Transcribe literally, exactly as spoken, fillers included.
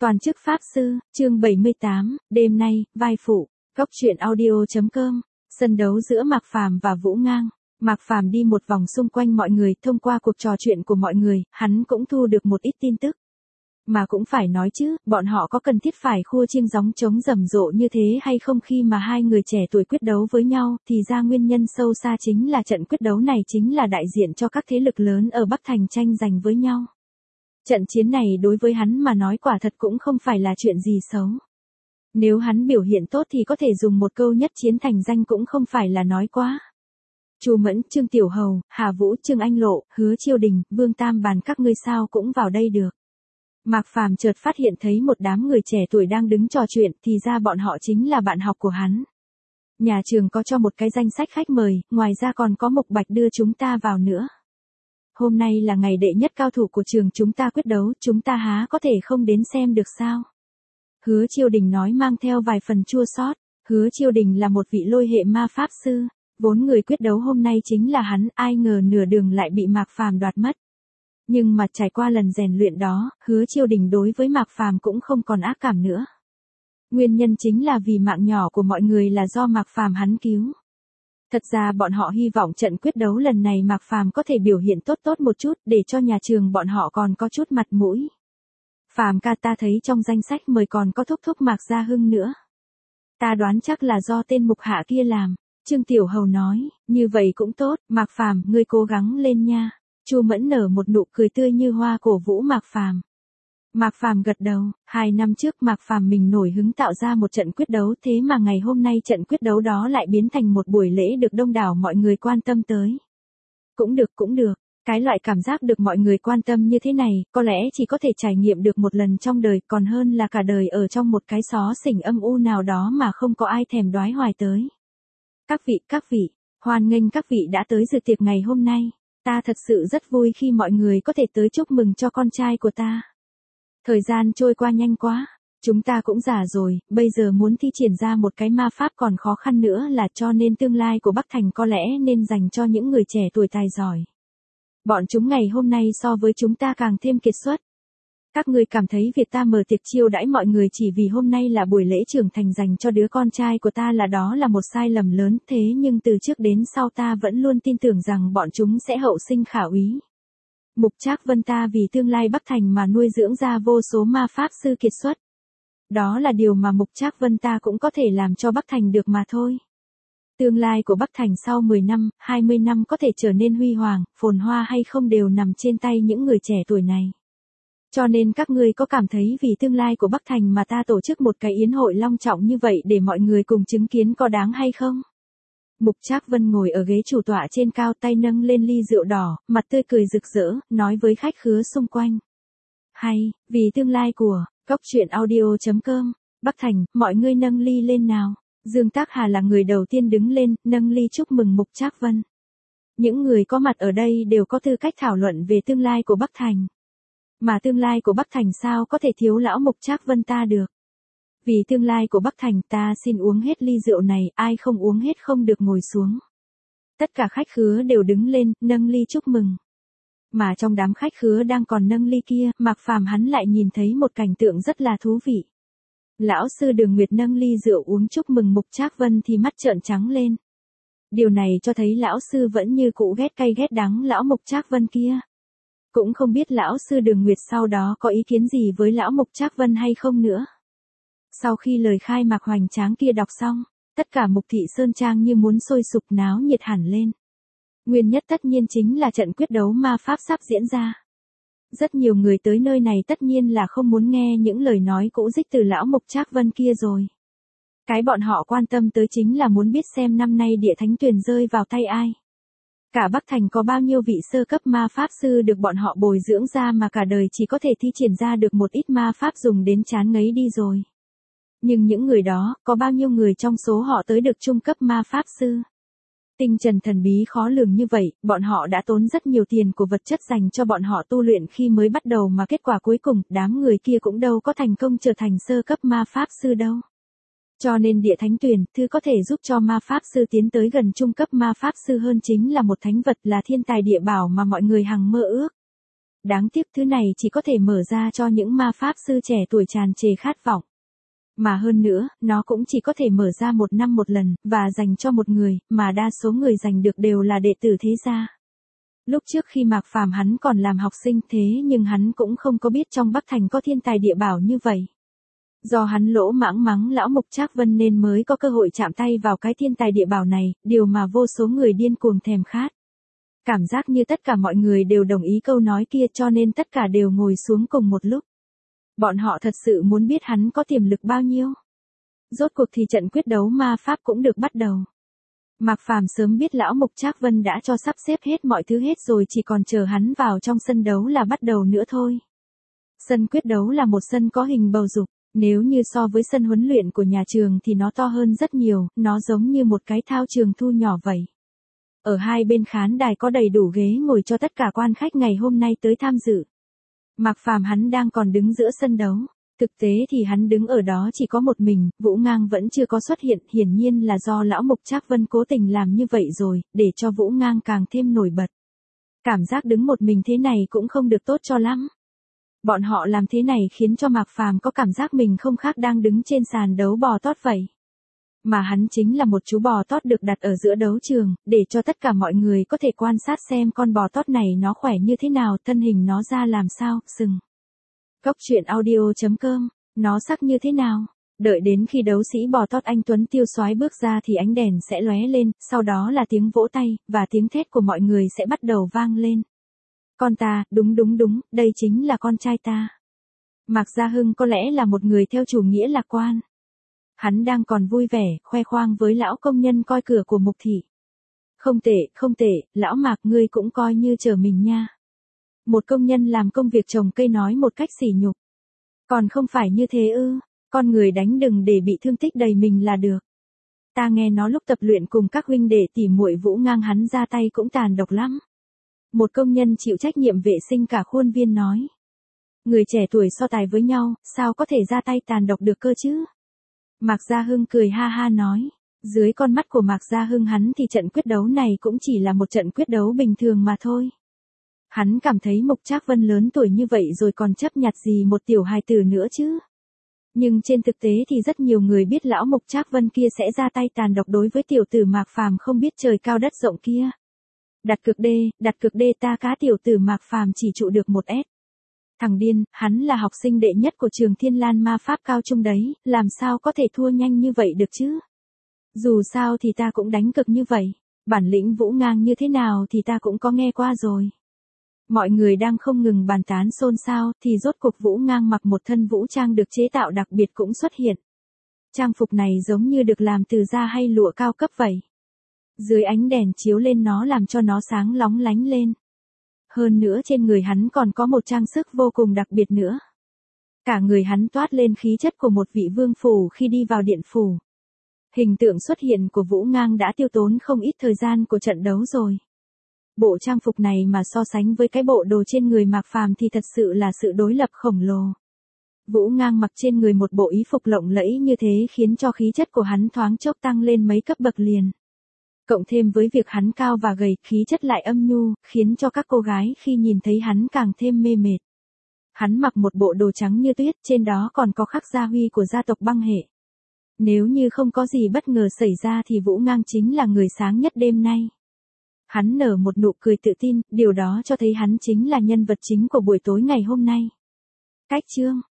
Toàn chức Pháp Sư, chương bảy mươi tám, đêm nay, vai phụ, góc truyện audio.com, sân đấu giữa Mạc Phàm và Vũ Ngang. Mạc Phàm đi một vòng xung quanh mọi người, thông qua cuộc trò chuyện của mọi người, hắn cũng thu được một ít tin tức. Mà cũng phải nói chứ, bọn họ có cần thiết phải khua chiêng gióng trống rầm rộ như thế hay không khi mà hai người trẻ tuổi quyết đấu với nhau, thì ra nguyên nhân sâu xa chính là trận quyết đấu này chính là đại diện cho các thế lực lớn ở Bắc Thành tranh giành với nhau. Trận chiến này đối với hắn mà nói quả thật cũng không phải là chuyện gì xấu. Nếu hắn biểu hiện tốt thì có thể dùng một câu nhất chiến thành danh cũng không phải là nói quá. Chu Mẫn, Trương Tiểu Hầu, Hà Vũ, Trương Anh Lộ, Hứa Chiêu Đình, Vương Tam Bàn các ngươi sao cũng vào đây được. Mạc Phàm chợt phát hiện thấy một đám người trẻ tuổi đang đứng trò chuyện, thì ra bọn họ chính là bạn học của hắn. Nhà trường có cho một cái danh sách khách mời, ngoài ra còn có Mục Bạch đưa chúng ta vào nữa. Hôm nay là ngày đệ nhất cao thủ của trường chúng ta quyết đấu, chúng ta há có thể không đến xem được sao? Hứa Chiêu Đình nói mang theo vài phần chua xót. Hứa Chiêu Đình là một vị lôi hệ ma pháp sư, vốn người quyết đấu hôm nay chính là hắn, ai ngờ nửa đường lại bị Mạc Phàm đoạt mất. Nhưng mà trải qua lần rèn luyện đó, Hứa Chiêu Đình đối với Mạc Phàm cũng không còn ác cảm nữa. Nguyên nhân chính là vì mạng nhỏ của mọi người là do Mạc Phàm hắn cứu. Thật ra bọn họ hy vọng trận quyết đấu lần này Mạc Phàm có thể biểu hiện tốt tốt một chút để cho nhà trường bọn họ còn có chút mặt mũi. Phàm ca, ta thấy trong danh sách mời còn có thúc thúc Mạc Gia Hưng nữa. Ta đoán chắc là do tên mục hạ kia làm. Trương Tiểu Hầu nói, như vậy cũng tốt, Mạc Phàm, ngươi cố gắng lên nha. Chu Mẫn nở một nụ cười tươi như hoa cổ vũ Mạc Phàm. Mạc Phàm gật đầu, hai năm trước Mạc Phàm mình nổi hứng tạo ra một trận quyết đấu, thế mà ngày hôm nay trận quyết đấu đó lại biến thành một buổi lễ được đông đảo mọi người quan tâm tới. Cũng được, cũng được, cái loại cảm giác được mọi người quan tâm như thế này, có lẽ chỉ có thể trải nghiệm được một lần trong đời, còn hơn là cả đời ở trong một cái xó xỉnh âm u nào đó mà không có ai thèm đoái hoài tới. Các vị, các vị, hoan nghênh các vị đã tới dự tiệc ngày hôm nay. Ta thật sự rất vui khi mọi người có thể tới chúc mừng cho con trai của ta. Thời gian trôi qua nhanh quá, chúng ta cũng già rồi, bây giờ muốn thi triển ra một cái ma pháp còn khó khăn nữa, là cho nên tương lai của Bắc Thành có lẽ nên dành cho những người trẻ tuổi tài giỏi. Bọn chúng ngày hôm nay so với chúng ta càng thêm kiệt xuất. Các ngươi cảm thấy việc ta mở tiệc chiêu đãi mọi người chỉ vì hôm nay là buổi lễ trưởng thành dành cho đứa con trai của ta là đó là một sai lầm lớn, thế nhưng từ trước đến sau ta vẫn luôn tin tưởng rằng bọn chúng sẽ hậu sinh khả úy. Mục Trác Vân ta vì tương lai Bắc Thành mà nuôi dưỡng ra vô số ma pháp sư kiệt xuất. Đó là điều mà Mục Trác Vân ta cũng có thể làm cho Bắc Thành được mà thôi. Tương lai của Bắc Thành sau mười năm, hai mươi năm có thể trở nên huy hoàng, phồn hoa hay không đều nằm trên tay những người trẻ tuổi này. Cho nên các ngươi có cảm thấy vì tương lai của Bắc Thành mà ta tổ chức một cái yến hội long trọng như vậy để mọi người cùng chứng kiến có đáng hay không? Mục Trác Vân ngồi ở ghế chủ tọa trên cao, tay nâng lên ly rượu đỏ, mặt tươi cười rực rỡ, nói với khách khứa xung quanh. Hay, vì tương lai của, góc truyện audio.com, Bắc Thành, mọi người nâng ly lên nào. Dương Tác Hà là người đầu tiên đứng lên, nâng ly chúc mừng Mục Trác Vân. Những người có mặt ở đây đều có tư cách thảo luận về tương lai của Bắc Thành. Mà tương lai của Bắc Thành sao có thể thiếu lão Mục Trác Vân ta được. Vì tương lai của Bắc Thành ta xin uống hết ly rượu này, ai không uống hết không được ngồi xuống. Tất cả khách khứa đều đứng lên, nâng ly chúc mừng. Mà trong đám khách khứa đang còn nâng ly kia, Mạc Phàm hắn lại nhìn thấy một cảnh tượng rất là thú vị. Lão sư Đường Nguyệt nâng ly rượu uống chúc mừng Mục Trác Vân thì mắt trợn trắng lên. Điều này cho thấy lão sư vẫn như cũ ghét cay ghét đắng lão Mục Trác Vân kia. Cũng không biết lão sư Đường Nguyệt sau đó có ý kiến gì với lão Mục Trác Vân hay không nữa. Sau khi lời khai mạc hoành tráng kia đọc xong, tất cả Mục Thị Sơn Trang như muốn sôi sục náo nhiệt hẳn lên. Nguyên nhất tất nhiên chính là trận quyết đấu ma pháp sắp diễn ra. Rất nhiều người tới nơi này tất nhiên là không muốn nghe những lời nói cũ dích từ lão Mục Trác Vân kia rồi. Cái bọn họ quan tâm tới chính là muốn biết xem năm nay Địa Thánh Tuyền rơi vào tay ai. Cả Bắc Thành có bao nhiêu vị sơ cấp ma pháp sư được bọn họ bồi dưỡng ra mà cả đời chỉ có thể thi triển ra được một ít ma pháp dùng đến chán ngấy đi rồi. Nhưng những người đó, có bao nhiêu người trong số họ tới được trung cấp ma pháp sư? Tinh trần thần bí khó lường như vậy, bọn họ đã tốn rất nhiều tiền của vật chất dành cho bọn họ tu luyện khi mới bắt đầu mà kết quả cuối cùng, đám người kia cũng đâu có thành công trở thành sơ cấp ma pháp sư đâu. Cho nên Địa Thánh Tuyền, thứ có thể giúp cho ma pháp sư tiến tới gần trung cấp ma pháp sư hơn chính là một thánh vật, là thiên tài địa bảo mà mọi người hằng mơ ước. Đáng tiếc thứ này chỉ có thể mở ra cho những ma pháp sư trẻ tuổi tràn trề khát vọng. Mà hơn nữa, nó cũng chỉ có thể mở ra một năm một lần, và dành cho một người, mà đa số người giành được đều là đệ tử thế gia. Lúc trước khi Mạc Phàm hắn còn làm học sinh thế nhưng hắn cũng không có biết trong Bắc Thành có thiên tài địa bảo như vậy. Do hắn lỗ mãng mắng lão Mục Trác Vân nên mới có cơ hội chạm tay vào cái thiên tài địa bảo này, điều mà vô số người điên cuồng thèm khát. Cảm giác như tất cả mọi người đều đồng ý câu nói kia cho nên tất cả đều ngồi xuống cùng một lúc. Bọn họ thật sự muốn biết hắn có tiềm lực bao nhiêu. Rốt cuộc thì trận quyết đấu ma pháp cũng được bắt đầu. Mạc Phàm sớm biết lão Mục Trác Vân đã cho sắp xếp hết mọi thứ hết rồi, chỉ còn chờ hắn vào trong sân đấu là bắt đầu nữa thôi. Sân quyết đấu là một sân có hình bầu dục, nếu như so với sân huấn luyện của nhà trường thì nó to hơn rất nhiều, nó giống như một cái thao trường thu nhỏ vậy. Ở hai bên khán đài có đầy đủ ghế ngồi cho tất cả quan khách ngày hôm nay tới tham dự. Mạc Phàm hắn đang còn đứng giữa sân đấu. Thực tế thì hắn đứng ở đó chỉ có một mình, Vũ Ngang vẫn chưa có xuất hiện, hiển nhiên là do lão Mục Trác Vân cố tình làm như vậy rồi, để cho Vũ Ngang càng thêm nổi bật. Cảm giác đứng một mình thế này cũng không được tốt cho lắm. Bọn họ làm thế này khiến cho Mạc Phàm có cảm giác mình không khác đang đứng trên sàn đấu bò tót vậy. Mà hắn chính là một chú bò tót được đặt ở giữa đấu trường, để cho tất cả mọi người có thể quan sát xem con bò tót này nó khỏe như thế nào, thân hình nó ra làm sao, sừng. Cốc truyện audio chấm com, nó sắc như thế nào? Đợi đến khi đấu sĩ bò tót anh Tuấn Tiêu Soái bước ra thì ánh đèn sẽ lóe lên, sau đó là tiếng vỗ tay, và tiếng thét của mọi người sẽ bắt đầu vang lên. Con ta, đúng đúng đúng, đây chính là con trai ta. Mạc Gia Hưng có lẽ là một người theo chủ nghĩa lạc quan. Hắn đang còn vui vẻ, khoe khoang với lão công nhân coi cửa của Mục Thị. Không tệ, không tệ, lão Mạc ngươi cũng coi như chờ mình nha. Một công nhân làm công việc trồng cây nói một cách sỉ nhục. Còn không phải như thế ư, con người đánh đừng để bị thương tích đầy mình là được. Ta nghe nó lúc tập luyện cùng các huynh đệ tỉ muội Vũ Ngang hắn ra tay cũng tàn độc lắm. Một công nhân chịu trách nhiệm vệ sinh cả khuôn viên nói. Người trẻ tuổi so tài với nhau, sao có thể ra tay tàn độc được cơ chứ? Mạc Gia Hưng cười ha ha nói. Dưới con mắt của Mạc Gia Hưng hắn thì trận quyết đấu này cũng chỉ là một trận quyết đấu bình thường mà thôi. Hắn cảm thấy Mục Trác Vân lớn tuổi như vậy rồi còn chấp nhặt gì một tiểu hài tử nữa chứ. Nhưng trên thực tế thì rất nhiều người biết lão Mục Trác Vân kia sẽ ra tay tàn độc đối với tiểu tử Mạc Phàm không biết trời cao đất rộng kia. Đặt cược đê, đặt cược đê ta cá tiểu tử Mạc Phàm chỉ trụ được một S. Thằng điên, hắn là học sinh đệ nhất của trường Thiên Lan ma pháp cao trung đấy, làm sao có thể thua nhanh như vậy được chứ? Dù sao thì ta cũng đánh cực như vậy, bản lĩnh Vũ Ngang như thế nào thì ta cũng có nghe qua rồi. Mọi người đang không ngừng bàn tán xôn xao thì rốt cuộc Vũ Ngang mặc một thân vũ trang được chế tạo đặc biệt cũng xuất hiện. Trang phục này giống như được làm từ da hay lụa cao cấp vậy. Dưới ánh đèn chiếu lên nó làm cho nó sáng lóng lánh lên. Hơn nữa trên người hắn còn có một trang sức vô cùng đặc biệt nữa. Cả người hắn toát lên khí chất của một vị vương phủ khi đi vào điện phủ. Hình tượng xuất hiện của Vũ Ngang đã tiêu tốn không ít thời gian của trận đấu rồi. Bộ trang phục này mà so sánh với cái bộ đồ trên người Mạc Phàm thì thật sự là sự đối lập khổng lồ. Vũ Ngang mặc trên người một bộ y phục lộng lẫy như thế khiến cho khí chất của hắn thoáng chốc tăng lên mấy cấp bậc liền. Cộng thêm với việc hắn cao và gầy, khí chất lại âm nhu, khiến cho các cô gái khi nhìn thấy hắn càng thêm mê mệt. Hắn mặc một bộ đồ trắng như tuyết, trên đó còn có khắc gia huy của gia tộc Băng hệ. Nếu như không có gì bất ngờ xảy ra thì Vũ Ngang chính là người sáng nhất đêm nay. Hắn nở một nụ cười tự tin, điều đó cho thấy hắn chính là nhân vật chính của buổi tối ngày hôm nay. Cách chương